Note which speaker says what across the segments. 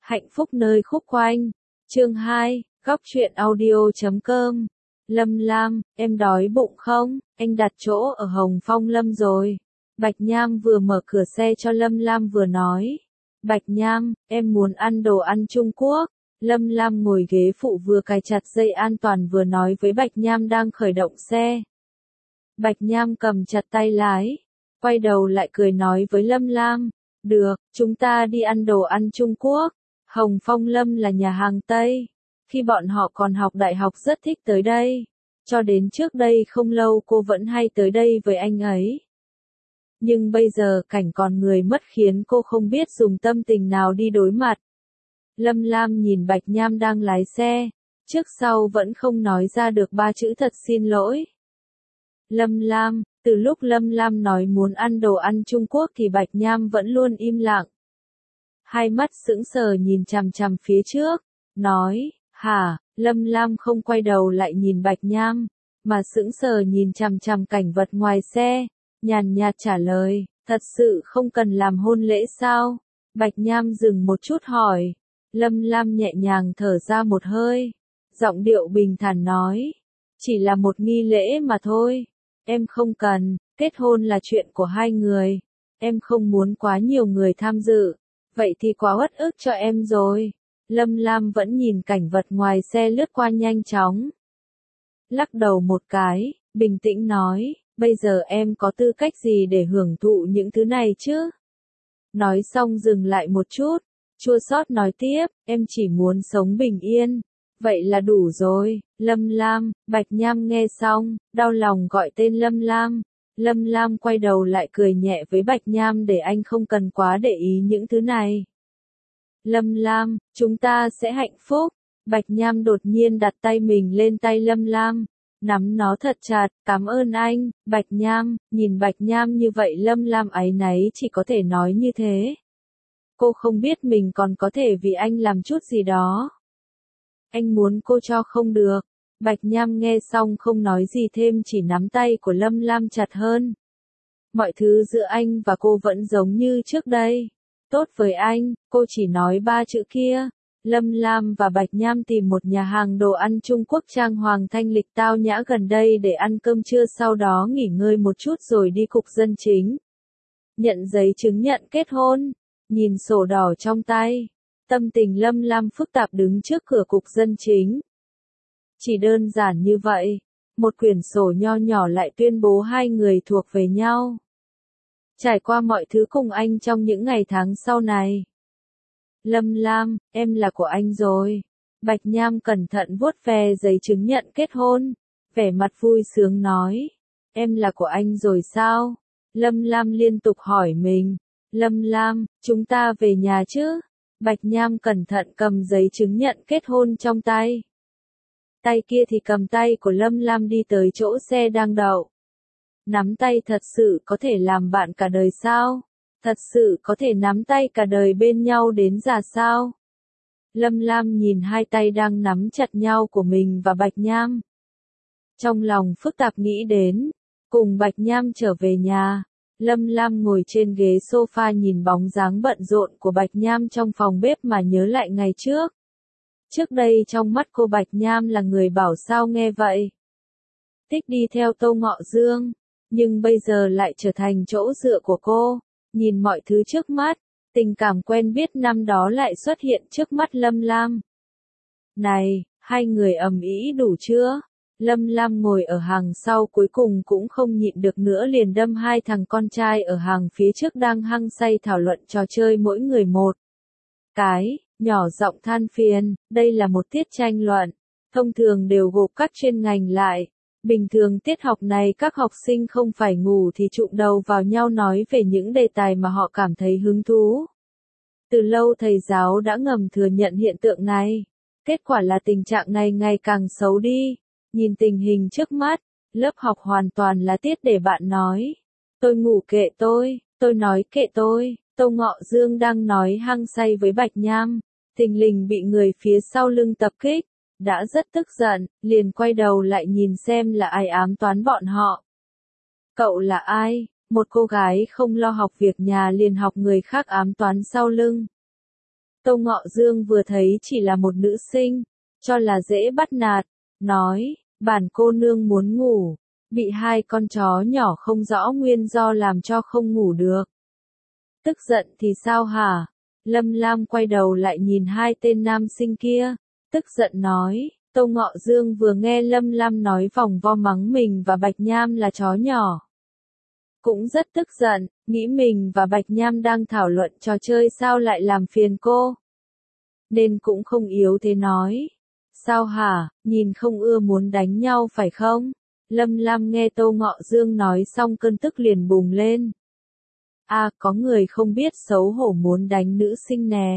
Speaker 1: Hạnh phúc nơi khúc quanh. Chương 2, góc truyện audio.com. Lâm Lam, em đói bụng không? Anh đặt chỗ ở Hồng Phong Lâm rồi. Bạch Nham vừa mở cửa xe cho Lâm Lam vừa nói. Bạch Nham, em muốn ăn đồ ăn Trung Quốc. Lâm Lam ngồi ghế phụ vừa cài chặt dây an toàn vừa nói với Bạch Nham đang khởi động xe. Bạch Nham cầm chặt tay lái, quay đầu lại cười nói với Lâm Lam. Được, chúng ta đi ăn đồ ăn Trung Quốc. Hồng Phong Lâm là nhà hàng Tây. Khi bọn họ còn học đại học rất thích tới đây. Cho đến trước đây không lâu cô vẫn hay tới đây với anh ấy. Nhưng bây giờ cảnh còn người mất khiến cô không biết dùng tâm tình nào đi đối mặt. Lâm Lam nhìn Bạch Nham đang lái xe, trước sau vẫn không nói ra được ba chữ thật xin lỗi. Lâm Lam, từ lúc Lâm Lam nói muốn ăn đồ ăn Trung Quốc thì Bạch Nham vẫn luôn im lặng. Hai mắt sững sờ nhìn chằm chằm phía trước, nói, hả, Lâm Lam không quay đầu lại nhìn Bạch Nham, mà sững sờ nhìn chằm chằm cảnh vật ngoài xe, nhàn nhạt trả lời, thật sự không cần làm hôn lễ sao? Bạch Nham dừng một chút hỏi, Lâm Lam nhẹ nhàng thở ra một hơi, giọng điệu bình thản nói, chỉ là một nghi lễ mà thôi, em không cần, kết hôn là chuyện của hai người, em không muốn quá nhiều người tham dự. Vậy thì quá uất ức cho em rồi. Lâm Lam vẫn nhìn cảnh vật ngoài xe lướt qua nhanh chóng. Lắc đầu một cái, bình tĩnh nói, bây giờ em có tư cách gì để hưởng thụ những thứ này chứ? Nói xong dừng lại một chút, chua xót nói tiếp, em chỉ muốn sống bình yên. Vậy là đủ rồi, Lâm Lam. Bạch Nham nghe xong, đau lòng gọi tên Lâm Lam. Lâm Lam quay đầu lại cười nhẹ với Bạch Nham để anh không cần quá để ý những thứ này. Lâm Lam, chúng ta sẽ hạnh phúc. Bạch Nham đột nhiên đặt tay mình lên tay Lâm Lam, nắm nó thật chặt, cảm ơn anh, Bạch Nham. Nhìn Bạch Nham như vậy Lâm Lam áy náy chỉ có thể nói như thế. Cô không biết mình còn có thể vì anh làm chút gì đó. Anh muốn cô cho không được. Bạch Nham nghe xong không nói gì thêm chỉ nắm tay của Lâm Lam chặt hơn. Mọi thứ giữa anh và cô vẫn giống như trước đây. Tốt với anh, cô chỉ nói ba chữ kia. Lâm Lam và Bạch Nham tìm một nhà hàng đồ ăn Trung Quốc trang hoàng thanh lịch tao nhã gần đây để ăn cơm trưa, sau đó nghỉ ngơi một chút rồi đi cục dân chính. Nhận giấy chứng nhận kết hôn, nhìn sổ đỏ trong tay. Tâm tình Lâm Lam phức tạp đứng trước cửa cục dân chính. Chỉ đơn giản như vậy, một quyển sổ nho nhỏ lại tuyên bố hai người thuộc về nhau. Trải qua mọi thứ cùng anh trong những ngày tháng sau này. Lâm Lam, em là của anh rồi. Bạch Nham cẩn thận vuốt ve giấy chứng nhận kết hôn, vẻ mặt vui sướng nói, em là của anh rồi sao? Lâm Lam liên tục hỏi mình, Lâm Lam, chúng ta về nhà chứ? Bạch Nham cẩn thận cầm giấy chứng nhận kết hôn trong tay. Tay kia thì cầm tay của Lâm Lam đi tới chỗ xe đang đậu. Nắm tay thật sự có thể làm bạn cả đời sao? Thật sự có thể nắm tay cả đời bên nhau đến già sao? Lâm Lam nhìn hai tay đang nắm chặt nhau của mình và Bạch Nham. Trong lòng phức tạp nghĩ đến, cùng Bạch Nham trở về nhà. Lâm Lam ngồi trên ghế sofa nhìn bóng dáng bận rộn của Bạch Nham trong phòng bếp mà nhớ lại ngày trước. Trước đây trong mắt cô Bạch Nham là người bảo sao nghe vậy. Thích đi theo Tô Ngọ Dương, nhưng bây giờ lại trở thành chỗ dựa của cô. Nhìn mọi thứ trước mắt, tình cảm quen biết năm đó lại xuất hiện trước mắt Lâm Lam. Này, hai người ầm ĩ đủ chưa? Lâm Lam ngồi ở hàng sau cuối cùng cũng không nhịn được nữa liền đâm hai thằng con trai ở hàng phía trước đang hăng say thảo luận trò chơi mỗi người một cái, nhỏ giọng than phiền, đây là một tiết tranh luận, thông thường đều gộp các chuyên ngành lại. Bình thường tiết học này các học sinh không phải ngủ thì chụm đầu vào nhau nói về những đề tài mà họ cảm thấy hứng thú. Từ lâu thầy giáo đã ngầm thừa nhận hiện tượng này. Kết quả là tình trạng này ngày càng xấu đi. Nhìn tình hình trước mắt, lớp học hoàn toàn là tiết để bạn nói. Tôi ngủ kệ tôi nói kệ tôi. Tô Ngọ Dương đang nói hăng say với Bạch Nham, thình lình bị người phía sau lưng tập kích. Đã rất tức giận, liền quay đầu lại nhìn xem là ai ám toán bọn họ. Cậu là ai? Một cô gái không lo học việc nhà liền học người khác ám toán sau lưng. Tâu Ngọ Dương vừa thấy chỉ là một nữ sinh, cho là dễ bắt nạt, nói, bản cô nương muốn ngủ, bị hai con chó nhỏ không rõ nguyên do làm cho không ngủ được. Tức giận thì sao hả? Lâm Lam quay đầu lại nhìn hai tên nam sinh kia, tức giận nói, Tâu Ngọ Dương vừa nghe Lâm Lam nói vòng vo mắng mình và Bạch Nham là chó nhỏ. Cũng rất tức giận, nghĩ mình và Bạch Nham đang thảo luận trò chơi sao lại làm phiền cô. Nên cũng không yếu thế nói. Sao hả, nhìn không ưa muốn đánh nhau phải không? Lâm Lam nghe Tâu Ngọ Dương nói xong cơn tức liền bùng lên. À, có người không biết xấu hổ muốn đánh nữ sinh nè.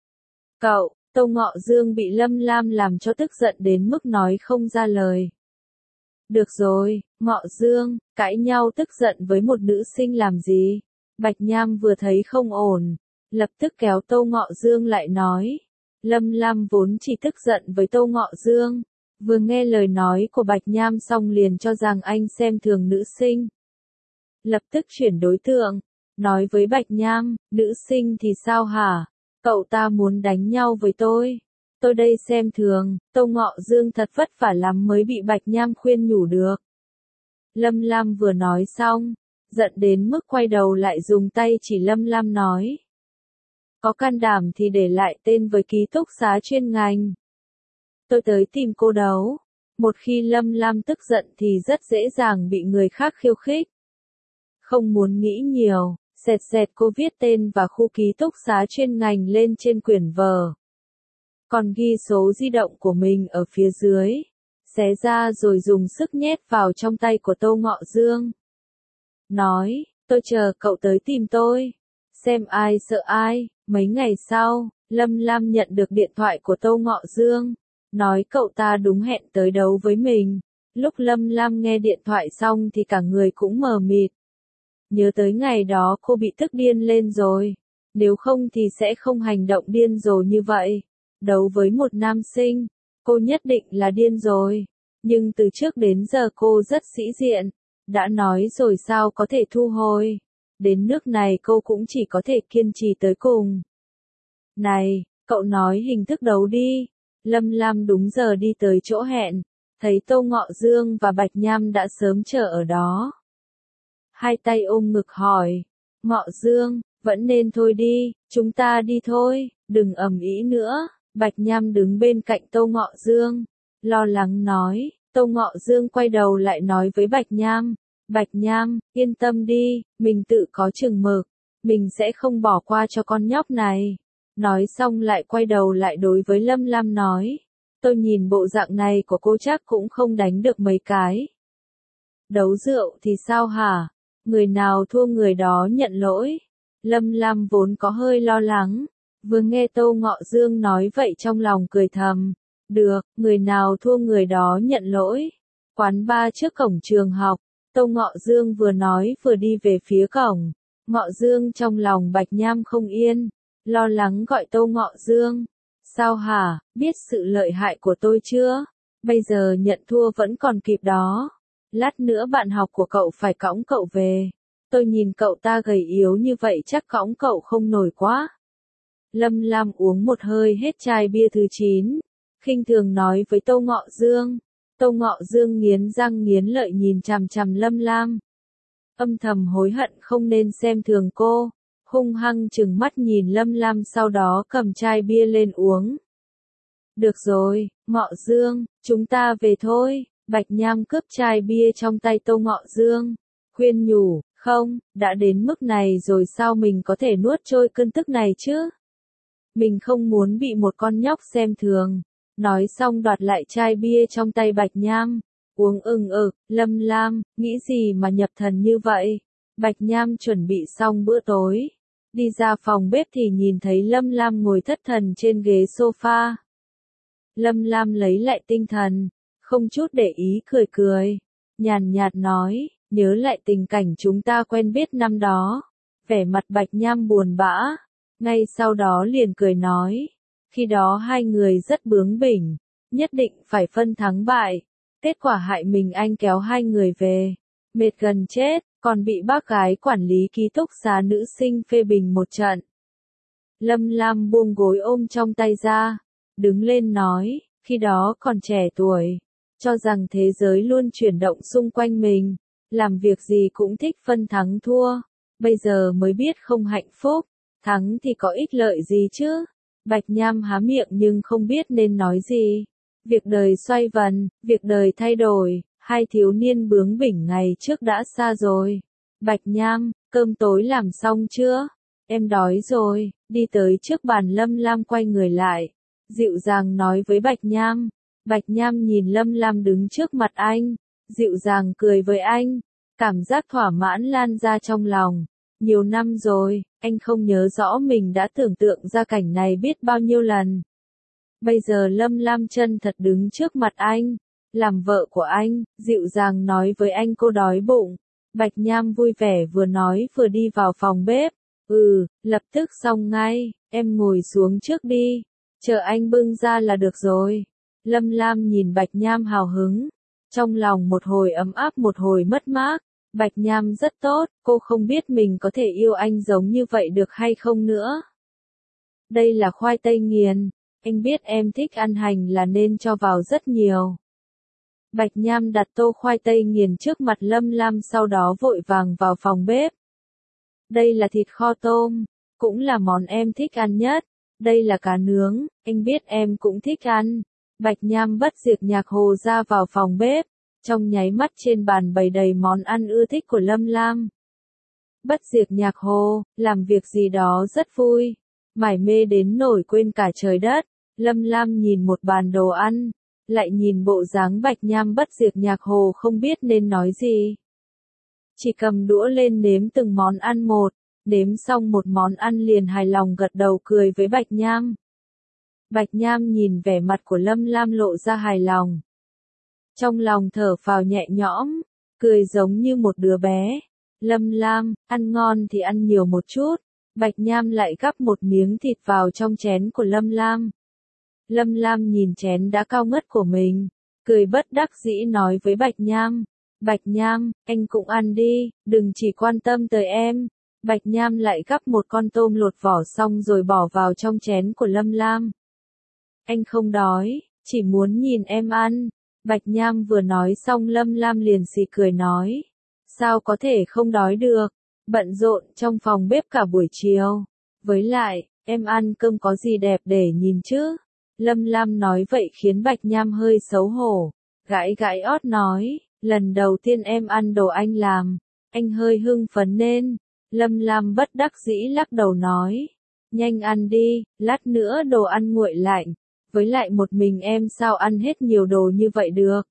Speaker 1: Cậu, Tâu Ngọ Dương bị Lâm Lam làm cho tức giận đến mức nói không ra lời. Được rồi, Ngọ Dương, cãi nhau tức giận với một nữ sinh làm gì? Bạch Nham vừa thấy không ổn, lập tức kéo Tâu Ngọ Dương lại nói. Lâm Lam vốn chỉ tức giận với Tâu Ngọ Dương, vừa nghe lời nói của Bạch Nham xong liền cho rằng anh xem thường nữ sinh. Lập tức chuyển đối tượng, nói với Bạch Nham, nữ sinh thì sao hả? Cậu ta muốn đánh nhau với tôi đây xem thường. Tâu Ngọ Dương thật vất vả lắm mới bị Bạch Nham khuyên nhủ được. Lâm Lam vừa nói xong, giận đến mức quay đầu lại dùng tay chỉ Lâm Lam nói. Có can đảm thì để lại tên với ký túc xá chuyên ngành. Tôi tới tìm cô đấu. Một khi Lâm Lam tức giận thì rất dễ dàng bị người khác khiêu khích. Không muốn nghĩ nhiều, sẹt sẹt cô viết tên và khu ký túc xá chuyên ngành lên trên quyển vở. Còn ghi số di động của mình ở phía dưới. Xé ra rồi dùng sức nhét vào trong tay của Tâu Ngọ Dương. Nói, tôi chờ cậu tới tìm tôi. Xem ai sợ ai. Mấy ngày sau, Lâm Lam nhận được điện thoại của Tâu Ngọ Dương. Nói cậu ta đúng hẹn tới đấu với mình. Lúc Lâm Lam nghe điện thoại xong thì cả người cũng mờ mịt. Nhớ tới ngày đó cô bị tức điên lên rồi. Nếu không thì sẽ không hành động điên rồ như vậy. Đấu với một nam sinh, cô nhất định là điên rồi. Nhưng từ trước đến giờ cô rất sĩ diện. Đã nói rồi sao có thể thu hồi. Đến nước này cô cũng chỉ có thể kiên trì tới cùng. Này, cậu nói hình thức đấu đi. Lâm Lam đúng giờ đi tới chỗ hẹn. Thấy Tâu Ngọ Dương và Bạch Nham đã sớm chờ ở đó. Hai tay ôm ngực hỏi. Ngọ Dương, vẫn nên thôi đi, chúng ta đi thôi, đừng ầm ĩ nữa. Bạch Nham đứng bên cạnh Tâu Ngọ Dương. Lo lắng nói. Tâu Ngọ Dương quay đầu lại nói với Bạch Nham. Bạch Nham, yên tâm đi, mình tự có chừng mực. Mình sẽ không bỏ qua cho con nhóc này. Nói xong lại quay đầu lại đối với Lâm Lam nói. Tôi nhìn bộ dạng này của cô chắc cũng không đánh được mấy cái. Đấu rượu thì sao hả? Người nào thua người đó nhận lỗi. Lâm Lam vốn có hơi lo lắng. Vừa nghe Tâu Ngọ Dương nói vậy trong lòng cười thầm. Được, người nào thua người đó nhận lỗi. Quán bar trước cổng trường học. Tâu Ngọ Dương vừa nói vừa đi về phía cổng. Ngọ Dương trong lòng Bạch Nham không yên. Lo lắng gọi Tâu Ngọ Dương. Sao hả, biết sự lợi hại của tôi chưa? Bây giờ nhận thua vẫn còn kịp đó. Lát nữa bạn học của cậu phải cõng cậu về. Tôi nhìn cậu ta gầy yếu như vậy chắc cõng cậu không nổi quá. Lâm Lam uống một hơi hết chai bia thứ 9. Khinh thường nói với Tâu Ngọ Dương. Tâu Ngọ Dương nghiến răng nghiến lợi nhìn chằm chằm Lâm Lam. Âm thầm hối hận không nên xem thường cô. Hung hăng trừng mắt nhìn Lâm Lam sau đó cầm chai bia lên uống. Được rồi, Ngọ Dương, chúng ta về thôi. Bạch Nham cướp chai bia trong tay Tâu Ngọ Dương. Khuyên nhủ, không, đã đến mức này rồi sao mình có thể nuốt trôi cơn tức này chứ? Mình không muốn bị một con nhóc xem thường. Nói xong đoạt lại chai bia trong tay Bạch Nham. Uống Lâm Lam, nghĩ gì mà nhập thần như vậy? Bạch Nham chuẩn bị xong bữa tối. Đi ra phòng bếp thì nhìn thấy Lâm Lam ngồi thất thần trên ghế sofa. Lâm Lam lấy lại tinh thần, không chút để ý cười cười. Nhàn nhạt nói, nhớ lại tình cảnh chúng ta quen biết năm đó. Vẻ mặt Bạch Nham buồn bã. Ngay sau đó liền cười nói. Khi đó hai người rất bướng bỉnh, nhất định phải phân thắng bại. Kết quả hại mình anh kéo hai người về. Mệt gần chết, còn bị bác gái quản lý ký túc xá nữ sinh phê bình một trận. Lâm Lam buông gối ôm trong tay ra, đứng lên nói, khi đó còn trẻ tuổi, cho rằng thế giới luôn chuyển động xung quanh mình, làm việc gì cũng thích phân thắng thua, bây giờ mới biết không hạnh phúc, thắng thì có ích lợi gì chứ? Bạch Nham há miệng nhưng không biết nên nói gì. Việc đời xoay vần, việc đời thay đổi, hai thiếu niên bướng bỉnh ngày trước đã xa rồi. Bạch Nham, cơm tối làm xong chưa? Em đói rồi, đi tới trước bàn Lâm Lam quay người lại. Dịu dàng nói với Bạch Nham. Bạch Nham nhìn Lâm Lam đứng trước mặt anh, dịu dàng cười với anh. Cảm giác thỏa mãn lan ra trong lòng. Nhiều năm rồi, anh không nhớ rõ mình đã tưởng tượng ra cảnh này biết bao nhiêu lần. Bây giờ Lâm Lam chân thật đứng trước mặt anh, làm vợ của anh, dịu dàng nói với anh cô đói bụng. Bạch Nham vui vẻ vừa nói vừa đi vào phòng bếp. Lập tức xong ngay, em ngồi xuống trước đi, chờ anh bưng ra là được rồi. Lâm Lam nhìn Bạch Nham hào hứng, trong lòng một hồi ấm áp một hồi mất mát. Bạch Nham rất tốt, cô không biết mình có thể yêu anh giống như vậy được hay không nữa. Đây là khoai tây nghiền, anh biết em thích ăn hành là nên cho vào rất nhiều. Bạch Nham đặt tô khoai tây nghiền trước mặt Lâm Lam sau đó vội vàng vào phòng bếp. Đây là thịt kho tôm, cũng là món em thích ăn nhất. Đây là cá nướng, anh biết em cũng thích ăn. Bạch Nham bất diệt nhạc hồ ra vào phòng bếp. Trong nháy mắt trên bàn bày đầy món ăn ưa thích của Lâm Lam. Bất diệt nhạc hồ, làm việc gì đó rất vui. Mải mê đến nổi quên cả trời đất. Lâm Lam nhìn một bàn đồ ăn, lại nhìn bộ dáng Bạch Nham bất diệt nhạc hồ không biết nên nói gì. Chỉ cầm đũa lên nếm từng món ăn một, nếm xong một món ăn liền hài lòng gật đầu cười với Bạch Nham. Bạch Nham nhìn vẻ mặt của Lâm Lam lộ ra hài lòng. Trong lòng thở phào nhẹ nhõm, cười giống như một đứa bé. Lâm Lam, ăn ngon thì ăn nhiều một chút. Bạch Nham lại gắp một miếng thịt vào trong chén của Lâm Lam. Lâm Lam nhìn chén đã cao ngất của mình, cười bất đắc dĩ nói với Bạch Nham. Bạch Nham, anh cũng ăn đi, đừng chỉ quan tâm tới em. Bạch Nham lại gắp một con tôm lột vỏ xong rồi bỏ vào trong chén của Lâm Lam. Anh không đói, chỉ muốn nhìn em ăn. Bạch Nham vừa nói xong Lâm Lam liền xì cười nói. Sao có thể không đói được, bận rộn trong phòng bếp cả buổi chiều. Với lại, em ăn cơm có gì đẹp để nhìn chứ. Lâm Lam nói vậy khiến Bạch Nham hơi xấu hổ, gãi gãi ót nói. Lần đầu tiên em ăn đồ anh làm, anh hơi hưng phấn nên. Lâm Lam bất đắc dĩ lắc đầu nói. Nhanh ăn đi, lát nữa đồ ăn nguội lạnh. Với lại một mình em sao ăn hết nhiều đồ như vậy được.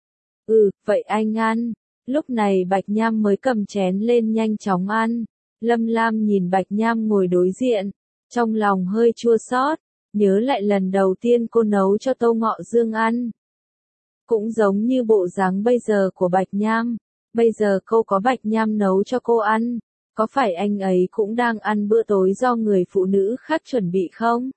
Speaker 1: Vậy anh ăn. Lúc này Bạch Nham mới cầm chén lên nhanh chóng ăn. Lâm Lam nhìn Bạch Nham ngồi đối diện, trong lòng hơi chua xót, nhớ lại lần đầu tiên cô nấu cho Tô Ngọ Dương ăn. Cũng giống như bộ dáng bây giờ của Bạch Nham, bây giờ cô có Bạch Nham nấu cho cô ăn, có phải anh ấy cũng đang ăn bữa tối do người phụ nữ khác chuẩn bị không?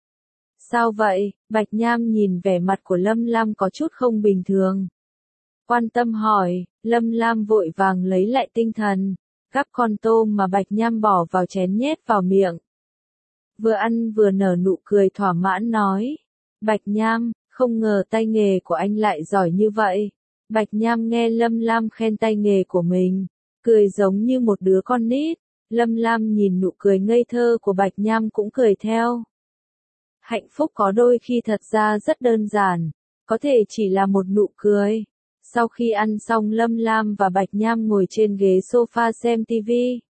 Speaker 1: Sao vậy? Bạch Nham nhìn vẻ mặt của Lâm Lam có chút không bình thường. Quan tâm hỏi, Lâm Lam vội vàng lấy lại tinh thần, gắp con tôm mà Bạch Nham bỏ vào chén nhét vào miệng. Vừa ăn vừa nở nụ cười thỏa mãn nói. Bạch Nham, không ngờ tay nghề của anh lại giỏi như vậy. Bạch Nham nghe Lâm Lam khen tay nghề của mình, cười giống như một đứa con nít. Lâm Lam nhìn nụ cười ngây thơ của Bạch Nham cũng cười theo. Hạnh phúc có đôi khi thật ra rất đơn giản, có thể chỉ là một nụ cười. Sau khi ăn xong Lâm Lam và Bạch Nham ngồi trên ghế sofa xem TV.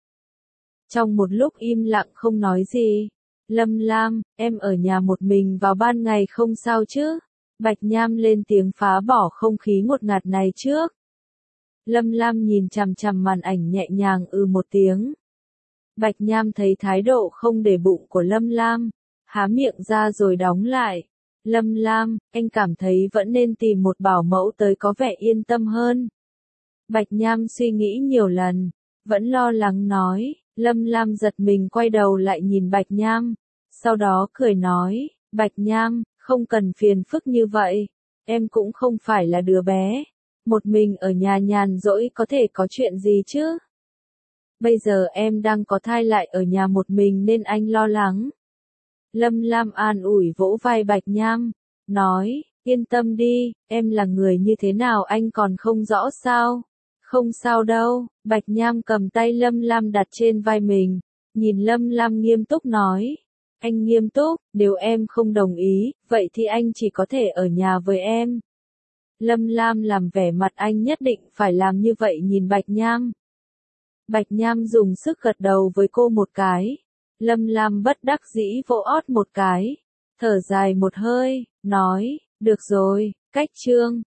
Speaker 1: Trong một lúc im lặng không nói gì. Lâm Lam, em ở nhà một mình vào ban ngày không sao chứ? Bạch Nham lên tiếng phá bỏ không khí ngột ngạt này trước. Lâm Lam nhìn chằm chằm màn ảnh nhẹ nhàng một tiếng. Bạch Nham thấy thái độ không để bụng của Lâm Lam, há miệng ra rồi đóng lại. Lâm Lam, anh cảm thấy vẫn nên tìm một bảo mẫu tới có vẻ yên tâm hơn. Bạch Nham suy nghĩ nhiều lần, vẫn lo lắng nói. Lâm Lam giật mình quay đầu lại nhìn Bạch Nham, sau đó cười nói. Bạch Nham, không cần phiền phức như vậy, em cũng không phải là đứa bé, một mình ở nhà nhàn rỗi có thể có chuyện gì chứ? Bây giờ em đang có thai lại ở nhà một mình nên anh lo lắng. Lâm Lam an ủi vỗ vai Bạch Nham, nói, yên tâm đi, em là người như thế nào anh còn không rõ sao? Không sao đâu, Bạch Nham cầm tay Lâm Lam đặt trên vai mình, nhìn Lâm Lam nghiêm túc nói. Anh nghiêm túc, nếu em không đồng ý, vậy thì anh chỉ có thể ở nhà với em. Lâm Lam làm vẻ mặt anh nhất định phải làm như vậy nhìn Bạch Nham. Bạch Nham dùng sức gật đầu với cô một cái. Lâm Lam bất đắc dĩ vỗ ót một cái. Thở dài một hơi, nói, được rồi, cách chương.